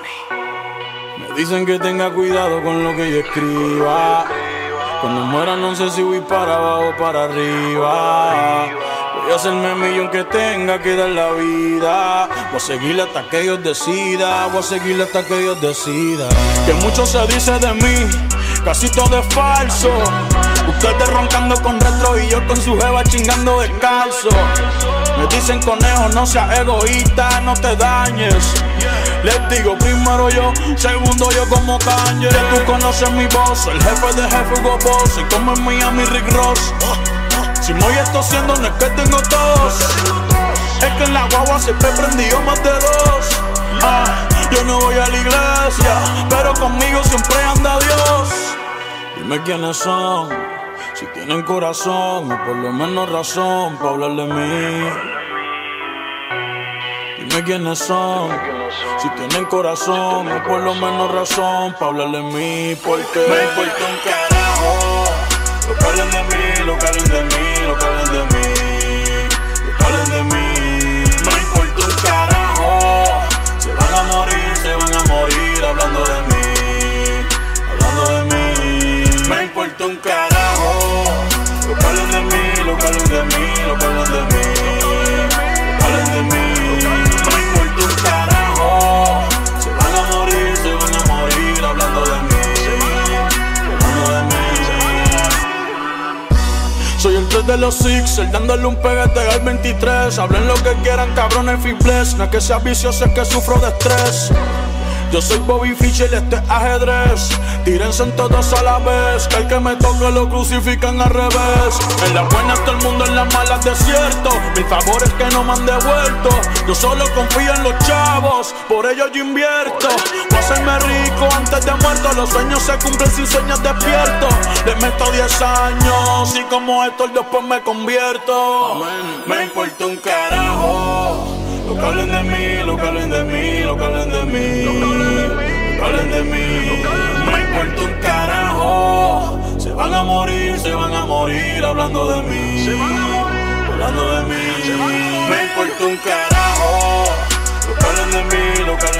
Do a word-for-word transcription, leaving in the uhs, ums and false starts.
Me dicen que tenga cuidado con lo que yo escriba. Cuando muera no sé si voy para abajo o para arriba. Voy a hacerme millón que tenga que dar la vida. Voy a seguirle hasta que Dios decida. Voy a seguirle hasta que Dios decida. Que mucho se dice de mí, casi todo es falso. Ustedes roncando con retro y yo con su jeva chingando descalzo. Me dicen conejo, no seas egoísta, no te dañes. Les digo primero yo, segundo yo como Kanye. Ya tú conoces mi voz, el jefe de jefe Hugo Boss. Y como en Miami Rick Ross. Si me estoy siendo no es que tengo tos, es que en la guagua siempre prendió más de dos. Ah, yo no voy a la iglesia, pero conmigo siempre anda Dios. Dime quiénes son, si tienen corazón o por lo menos razón para hablar de mí. Dime quiénes son, si tienen corazón o por lo menos razón para hablar de mí. Porque me importa un carajo lo que hablen de mí, lo que hablen de mí, lo que hablen de mí, lo que hablen de mí. Me importa un carajo, se van a morir, se van a morir hablando de mí, hablando de mí. Me importa un carajo lo que hablen de mí, lo que hablen de mí, lo que hablen de mí, lo que hablen de mí. Me importa un carajo, se van a morir, se van a morir hablando de mí. Soy el tres de los Sixers, dándole un peguete al veintitrés. Hablen lo que quieran, cabrones fibles. No es que sea vicioso, es que sufro de estrés. Yo soy Bobby Fischer y este es ajedrez. Tírense en todos a la vez, que el que me toque lo crucifican al revés. En las buenas todo el mundo, en las malas desierto. Mis favores que no me han devuelto. Yo solo confío en los chavos, por ello yo invierto. Voy a hacerme rico antes de muerto. Los sueños se cumplen sin sueños despierto. Les meto diez años y como esto después me convierto. Me importa un carajo lo que hablen de mí, lo que hablen de mí, lo que hablen de mí, lo que hablen de mí. Me importa un carajo, se van a morir, se van a morir hablando de mí, hablando de mí. Me importa un carajo lo que hablen de mí, lo que